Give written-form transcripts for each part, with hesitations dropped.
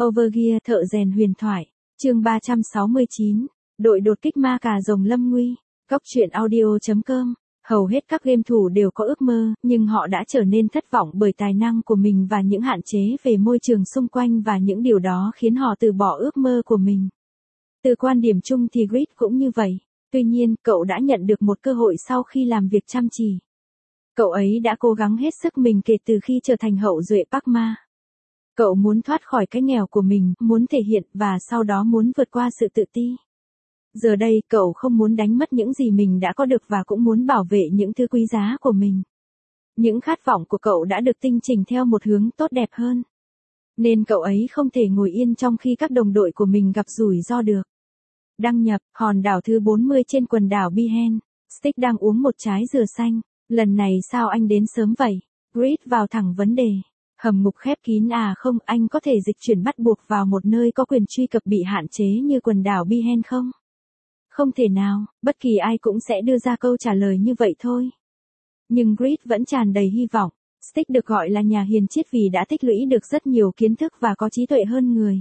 Overgear thợ rèn huyền thoại. Chương 369. Đội đột kích ma cà rồng lâm nguy. Góc truyện audio.com. Hầu hết các game thủ đều có ước mơ, nhưng họ đã trở nên thất vọng bởi tài năng của mình và những hạn chế về môi trường xung quanh, và những điều đó khiến họ từ bỏ ước mơ của mình. Từ quan điểm chung thì Grid cũng như vậy. Tuy nhiên, cậu đã nhận được một cơ hội sau khi làm việc chăm chỉ. Cậu ấy đã cố gắng hết sức mình kể từ khi trở thành hậu duệ Pac-Ma. Cậu muốn thoát khỏi cái nghèo của mình, muốn thể hiện, và sau đó muốn vượt qua sự tự ti. Giờ đây, cậu không muốn đánh mất những gì mình đã có được, và cũng muốn bảo vệ những thứ quý giá của mình. Những khát vọng của cậu đã được tinh chỉnh theo một hướng tốt đẹp hơn. Nên cậu ấy không thể ngồi yên trong khi các đồng đội của mình gặp rủi ro được. Đăng nhập, hòn đảo thứ 40 trên quần đảo Bihen. Stick đang uống một trái dừa xanh. Lần này sao anh đến sớm vậy? Grid vào thẳng vấn đề. Hầm ngục khép kín à? Không, anh có thể dịch chuyển bắt buộc vào một nơi có quyền truy cập bị hạn chế như quần đảo Bihen không? Không thể nào, bất kỳ ai cũng sẽ đưa ra câu trả lời như vậy thôi. Nhưng Grid vẫn tràn đầy hy vọng. Stick được gọi là nhà hiền triết vì đã tích lũy được rất nhiều kiến thức và có trí tuệ hơn người.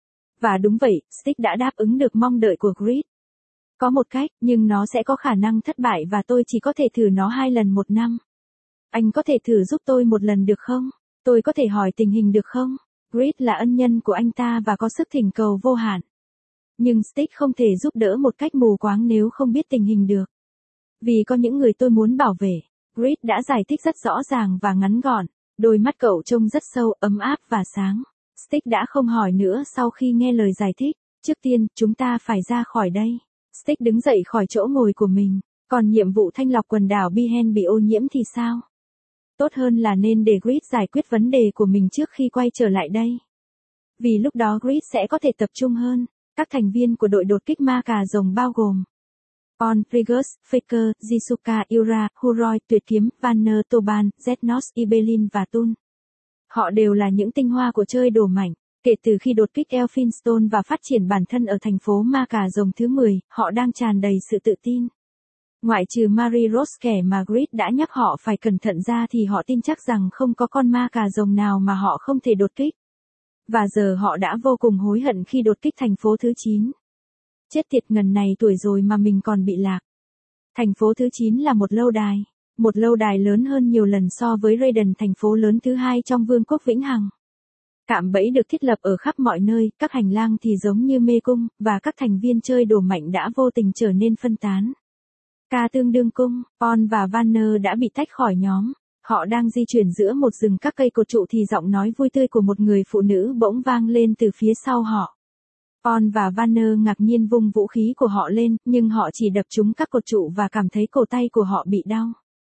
Và đúng vậy, Stick đã đáp ứng được mong đợi của Grid. Có một cách, nhưng nó sẽ có khả năng thất bại và tôi chỉ có thể thử nó 2 lần một năm. Anh có thể thử giúp tôi một lần được không? Tôi có thể hỏi tình hình được không? Grid là ân nhân của anh ta và có sức thỉnh cầu vô hạn. Nhưng Stick không thể giúp đỡ một cách mù quáng nếu không biết tình hình được. Vì có những người tôi muốn bảo vệ. Grid đã giải thích rất rõ ràng và ngắn gọn. Đôi mắt cậu trông rất sâu, ấm áp và sáng. Stick đã không hỏi nữa sau khi nghe lời giải thích. Trước tiên, chúng ta phải ra khỏi đây. Stick đứng dậy khỏi chỗ ngồi của mình. Còn nhiệm vụ thanh lọc quần đảo Bihen bị ô nhiễm thì sao? Tốt hơn là nên để Grid giải quyết vấn đề của mình trước khi quay trở lại đây. Vì lúc đó Grid sẽ có thể tập trung hơn. Các thành viên của đội đột kích ma cà rồng bao gồm On, Rigus, Faker, Jisuka, Ura, Huroi, Tuyệt Kiếm, Vanner, Toban, Zetnos, Ibelin và Tun. Họ đều là những tinh hoa của chơi đồ mạnh. Kể từ khi đột kích Elphinstone và phát triển bản thân ở thành phố ma cà rồng thứ 10, họ đang tràn đầy sự tự tin. Ngoại trừ Marie Rose kẻ mà Grid đã nhắc họ phải cẩn thận ra thì họ tin chắc rằng không có con ma cà rồng nào mà họ không thể đột kích. Và giờ họ đã vô cùng hối hận khi đột kích thành phố thứ 9. Chết tiệt, ngần này tuổi rồi mà mình còn bị lạc. Thành phố thứ 9 là một lâu đài. Một lâu đài lớn hơn nhiều lần so với Raiden, thành phố lớn thứ 2 trong Vương quốc Vĩnh Hằng. Cạm bẫy được thiết lập ở khắp mọi nơi, các hành lang thì giống như mê cung, và các thành viên chơi đồ mạnh đã vô tình trở nên phân tán. K tương đương cung, On và Vanner đã bị tách khỏi nhóm. Họ đang di chuyển giữa một rừng các cây cột trụ thì giọng nói vui tươi của một người phụ nữ bỗng vang lên từ phía sau họ. On và Vanner ngạc nhiên vung vũ khí của họ lên, nhưng họ chỉ đập trúng các cột trụ và cảm thấy cổ tay của họ bị đau.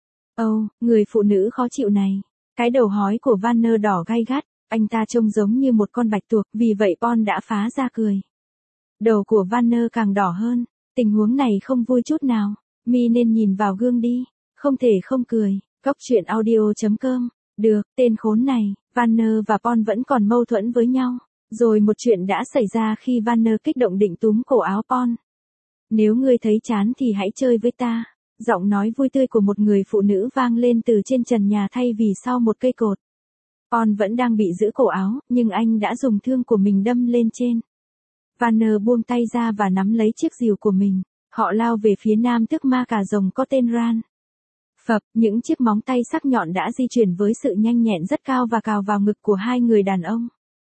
Người phụ nữ khó chịu này. Cái đầu hói của Vanner đỏ gay gắt, anh ta trông giống như một con bạch tuộc, vì vậy On đã phá ra cười. Đầu của Vanner càng đỏ hơn, tình huống này không vui chút nào. Mi nên nhìn vào gương đi, không thể không cười. Góc truyện audio.com. Được, tên khốn này. Vanner và Pon vẫn còn mâu thuẫn với nhau. Rồi một chuyện đã xảy ra khi Vanner kích động định túm cổ áo Pon. Nếu ngươi thấy chán thì hãy chơi với ta. Giọng nói vui tươi của một người phụ nữ vang lên từ trên trần nhà thay vì sau một cây cột. Pon vẫn đang bị giữ cổ áo, nhưng anh đã dùng thương của mình đâm lên trên. Vanner buông tay ra và nắm lấy chiếc rìu của mình. Họ lao về phía nam tức ma cà rồng có tên Ran. Phập, những chiếc móng tay sắc nhọn đã di chuyển với sự nhanh nhẹn rất cao và cào vào ngực của hai người đàn ông.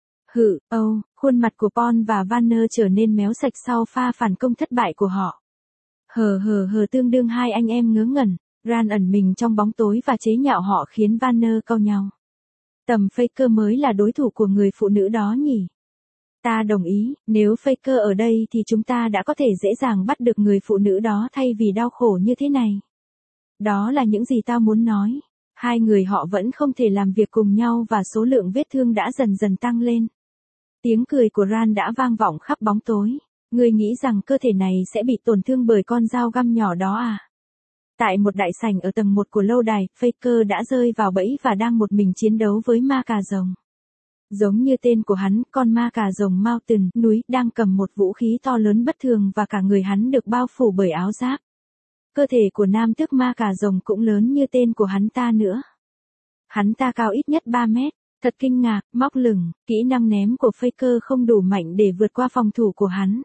Khuôn mặt của Pon và Vanner trở nên méo sạch sau pha phản công thất bại của họ. Tương đương hai anh em ngớ ngẩn. Ran ẩn mình trong bóng tối và chế nhạo họ khiến Vanner cau nhau. Tầm Faker mới là đối thủ của người phụ nữ đó nhỉ? Ta đồng ý, nếu Faker ở đây thì chúng ta đã có thể dễ dàng bắt được người phụ nữ đó thay vì đau khổ như thế này. Đó là những gì tao muốn nói. Hai người họ vẫn không thể làm việc cùng nhau và số lượng vết thương đã dần dần tăng lên. Tiếng cười của Ran đã vang vọng khắp bóng tối. Ngươi nghĩ rằng cơ thể này sẽ bị tổn thương bởi con dao găm nhỏ đó à? Tại một đại sảnh ở tầng 1 của lâu đài, Faker đã rơi vào bẫy và đang một mình chiến đấu với ma cà rồng. Giống như tên của hắn, con ma cà rồng Mountain, núi, đang cầm một vũ khí to lớn bất thường và cả người hắn được bao phủ bởi áo giáp. Cơ thể của nam tước ma cà rồng cũng lớn như tên của hắn ta nữa. Hắn ta cao ít nhất 3 mét. Thật kinh ngạc, móc lửng, kỹ năng ném của Faker không đủ mạnh để vượt qua phòng thủ của hắn.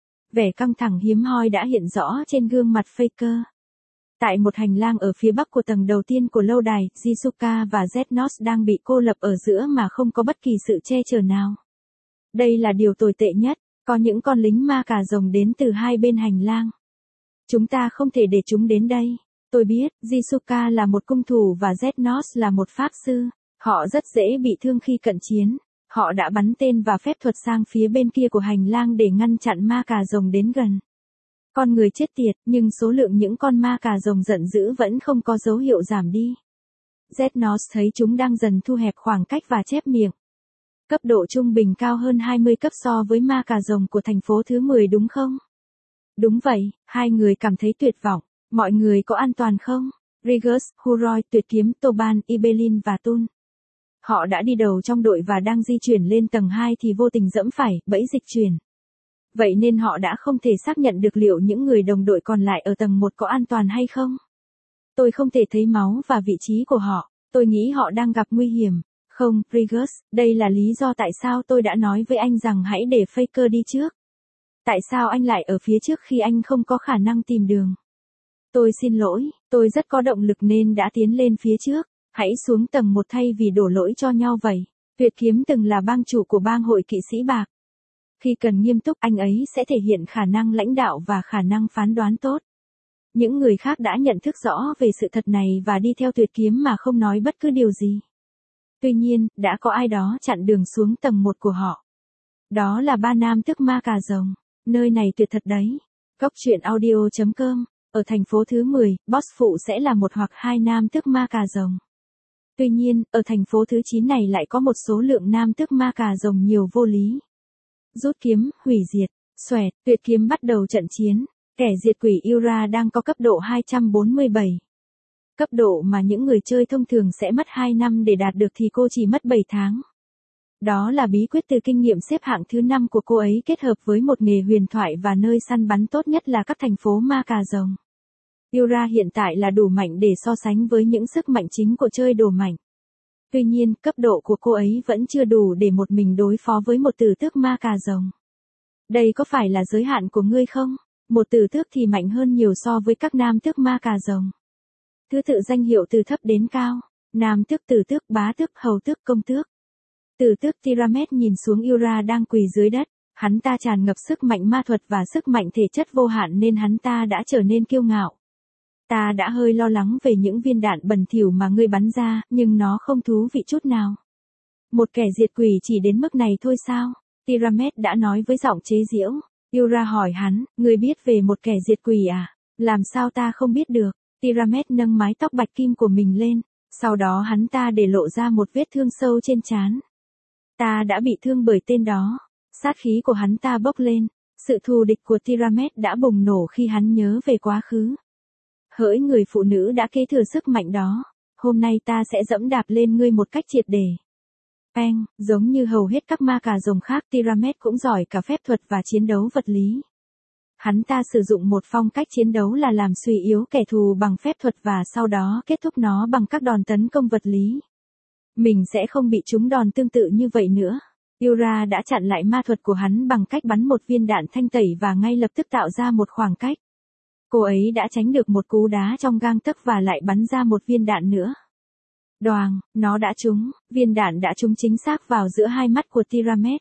Vẻ căng thẳng hiếm hoi đã hiện rõ trên gương mặt Faker. Tại một hành lang ở phía bắc của tầng đầu tiên của lâu đài, Jisuka và Znos đang bị cô lập ở giữa mà không có bất kỳ sự che chở nào. Đây là điều tồi tệ nhất, có những con lính ma cà rồng đến từ hai bên hành lang. Chúng ta không thể để chúng đến đây. Tôi biết, Jisuka là một cung thủ và Znos là một pháp sư. Họ rất dễ bị thương khi cận chiến. Họ đã bắn tên và phép thuật sang phía bên kia của hành lang để ngăn chặn ma cà rồng đến gần. Con người chết tiệt, nhưng số lượng những con ma cà rồng giận dữ vẫn không có dấu hiệu giảm đi. Znos thấy chúng đang dần thu hẹp khoảng cách và chép miệng. Cấp độ trung bình cao hơn 20 cấp so với ma cà rồng của thành phố thứ 10 đúng không? Đúng vậy, hai người cảm thấy tuyệt vọng. Mọi người có an toàn không? Rigus, Huroi, Tuyệt Kiếm, Toban, Ibelin và Tun. Họ đã đi đầu trong đội và đang di chuyển lên tầng 2 thì vô tình dẫm phải bẫy dịch chuyển. Vậy nên họ đã không thể xác nhận được liệu những người đồng đội còn lại ở tầng 1 có an toàn hay không. Tôi không thể thấy máu và vị trí của họ. Tôi nghĩ họ đang gặp nguy hiểm. Không, Rigus, đây là lý do tại sao tôi đã nói với anh rằng hãy để Faker đi trước. Tại sao anh lại ở phía trước khi anh không có khả năng tìm đường? Tôi xin lỗi, tôi rất có động lực nên đã tiến lên phía trước. Hãy xuống tầng 1 thay vì đổ lỗi cho nhau vậy. Tuyệt Kiếm từng là bang chủ của bang hội kỵ sĩ bạc. Khi cần nghiêm túc, anh ấy sẽ thể hiện khả năng lãnh đạo và khả năng phán đoán tốt. Những người khác đã nhận thức rõ về sự thật này và đi theo Tuyệt Kiếm mà không nói bất cứ điều gì. Tuy nhiên, đã có ai đó chặn đường xuống tầng 1 của họ. Đó là ba nam tước ma cà rồng. Nơi này tuyệt thật đấy. Góc truyện audio.com. Ở thành phố thứ 10, boss phụ sẽ là một hoặc hai nam tước ma cà rồng. Tuy nhiên, ở thành phố thứ 9 này lại có một số lượng nam tước ma cà rồng nhiều vô lý. Rút kiếm, hủy diệt, xoẹt, Tuyệt Kiếm bắt đầu trận chiến. Kẻ diệt quỷ Yura đang có cấp độ 247. Cấp độ mà những người chơi thông thường sẽ mất 2 năm để đạt được thì cô chỉ mất 7 tháng. Đó là bí quyết từ kinh nghiệm xếp hạng thứ 5 của cô ấy kết hợp với một nghề huyền thoại và nơi săn bắn tốt nhất là các thành phố ma cà rồng. Yura hiện tại là đủ mạnh để so sánh với những sức mạnh chính của chơi đồ mạnh. Tuy nhiên, cấp độ của cô ấy vẫn chưa đủ để một mình đối phó với một tử tước ma cà rồng. Đây có phải là giới hạn của ngươi không? Một tử tước thì mạnh hơn nhiều so với các nam tước ma cà rồng. Thứ tự danh hiệu từ thấp đến cao. Nam tước, tử tước, bá tước, hầu tước, công tước. Tử tước Tiramet nhìn xuống Yura đang quỳ dưới đất. Hắn ta tràn ngập sức mạnh ma thuật và sức mạnh thể chất vô hạn nên hắn ta đã trở nên kiêu ngạo. Ta đã hơi lo lắng về những viên đạn bẩn thỉu mà ngươi bắn ra, nhưng nó không thú vị chút nào. Một kẻ diệt quỷ chỉ đến mức này thôi sao? Tiramet đã nói với giọng chế giễu. Yura hỏi hắn, ngươi biết về một kẻ diệt quỷ à? Làm sao ta không biết được? Tiramet nâng mái tóc bạch kim của mình lên. Sau đó hắn ta để lộ ra một vết thương sâu trên trán. Ta đã bị thương bởi tên đó. Sát khí của hắn ta bốc lên. Sự thù địch của Tiramet đã bùng nổ khi hắn nhớ về quá khứ. Hỡi người phụ nữ đã kế thừa sức mạnh đó. Hôm nay ta sẽ dẫm đạp lên ngươi một cách triệt để. Peng, giống như hầu hết các ma cà rồng khác, Tiramet cũng giỏi cả phép thuật và chiến đấu vật lý. Hắn ta sử dụng một phong cách chiến đấu là làm suy yếu kẻ thù bằng phép thuật và sau đó kết thúc nó bằng các đòn tấn công vật lý. Mình sẽ không bị trúng đòn tương tự như vậy nữa. Yura đã chặn lại ma thuật của hắn bằng cách bắn một viên đạn thanh tẩy và ngay lập tức tạo ra một khoảng cách. Cô ấy đã tránh được một cú đá trong gang tấc và lại bắn ra một viên đạn nữa. Đoàng, nó đã trúng, viên đạn đã trúng chính xác vào giữa hai mắt của Tiramet.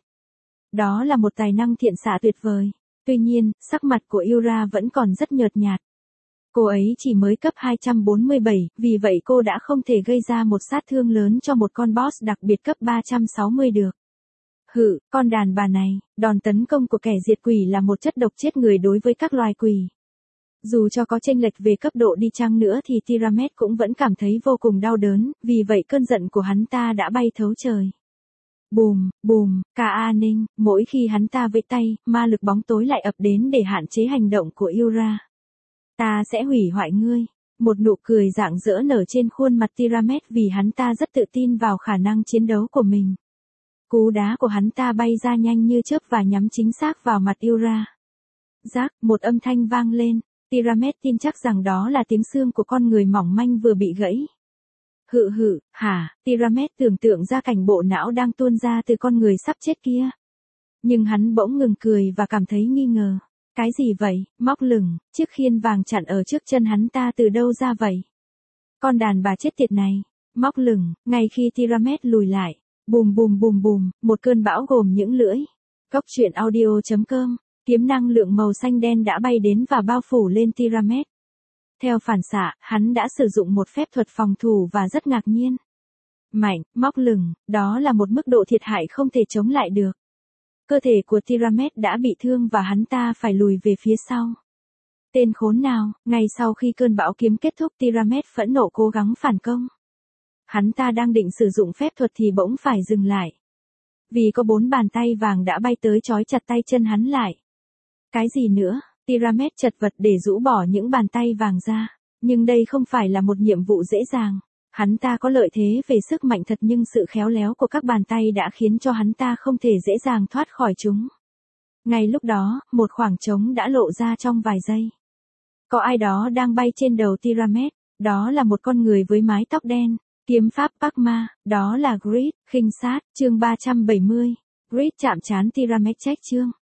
Đó là một tài năng thiện xạ tuyệt vời. Tuy nhiên, sắc mặt của Yura vẫn còn rất nhợt nhạt. Cô ấy chỉ mới cấp 247, vì vậy cô đã không thể gây ra một sát thương lớn cho một con boss đặc biệt cấp 360 được. Hự, con đàn bà này, đòn tấn công của kẻ diệt quỷ là một chất độc chết người đối với các loài quỷ. Dù cho có chênh lệch về cấp độ đi chăng nữa thì Tiramet cũng vẫn cảm thấy vô cùng đau đớn, vì vậy cơn giận của hắn ta đã bay thấu trời. Bùm, bùm, Ka Ninh, mỗi khi hắn ta vẫy tay, ma lực bóng tối lại ập đến để hạn chế hành động của Yura. Ta sẽ hủy hoại ngươi. Một nụ cười rạng rỡ nở trên khuôn mặt Tiramet vì hắn ta rất tự tin vào khả năng chiến đấu của mình. Cú đá của hắn ta bay ra nhanh như chớp và nhắm chính xác vào mặt Yura. Rác, một âm thanh vang lên. Tiramet tin chắc rằng đó là tiếng xương của con người mỏng manh vừa bị gãy. Hả, Tiramet tưởng tượng ra cảnh bộ não đang tuôn ra từ con người sắp chết kia. Nhưng hắn bỗng ngừng cười và cảm thấy nghi ngờ. Cái gì vậy, móc lửng, chiếc khiên vàng chặn ở trước chân hắn ta từ đâu ra vậy? Con đàn bà chết tiệt này, móc lửng, ngay khi Tiramet lùi lại. Bùm bùm bùm bùm, một cơn bão gồm những lưỡi. Góc truyện audio.com, kiếm năng lượng màu xanh đen đã bay đến và bao phủ lên Tiramet. Theo phản xạ, hắn đã sử dụng một phép thuật phòng thủ và rất ngạc nhiên. Mạnh, móc lửng, đó là một mức độ thiệt hại không thể chống lại được. Cơ thể của Tiramet đã bị thương và hắn ta phải lùi về phía sau. Tên khốn nào, ngay sau khi cơn bão kiếm kết thúc Tiramet phẫn nộ cố gắng phản công. Hắn ta đang định sử dụng phép thuật thì bỗng phải dừng lại. Vì có 4 bàn tay vàng đã bay tới trói chặt tay chân hắn lại. Cái gì nữa, Tiramet chật vật để rũ bỏ những bàn tay vàng ra. Nhưng đây không phải là một nhiệm vụ dễ dàng. Hắn ta có lợi thế về sức mạnh thật nhưng sự khéo léo của các bàn tay đã khiến cho hắn ta không thể dễ dàng thoát khỏi chúng. Ngay lúc đó, một khoảng trống đã lộ ra trong vài giây. Có ai đó đang bay trên đầu Tiramet, đó là một con người với mái tóc đen. Kiếm pháp Pakma, đó là Grid, khinh sát, chương 370. Grid chạm trán Tiramet check chương.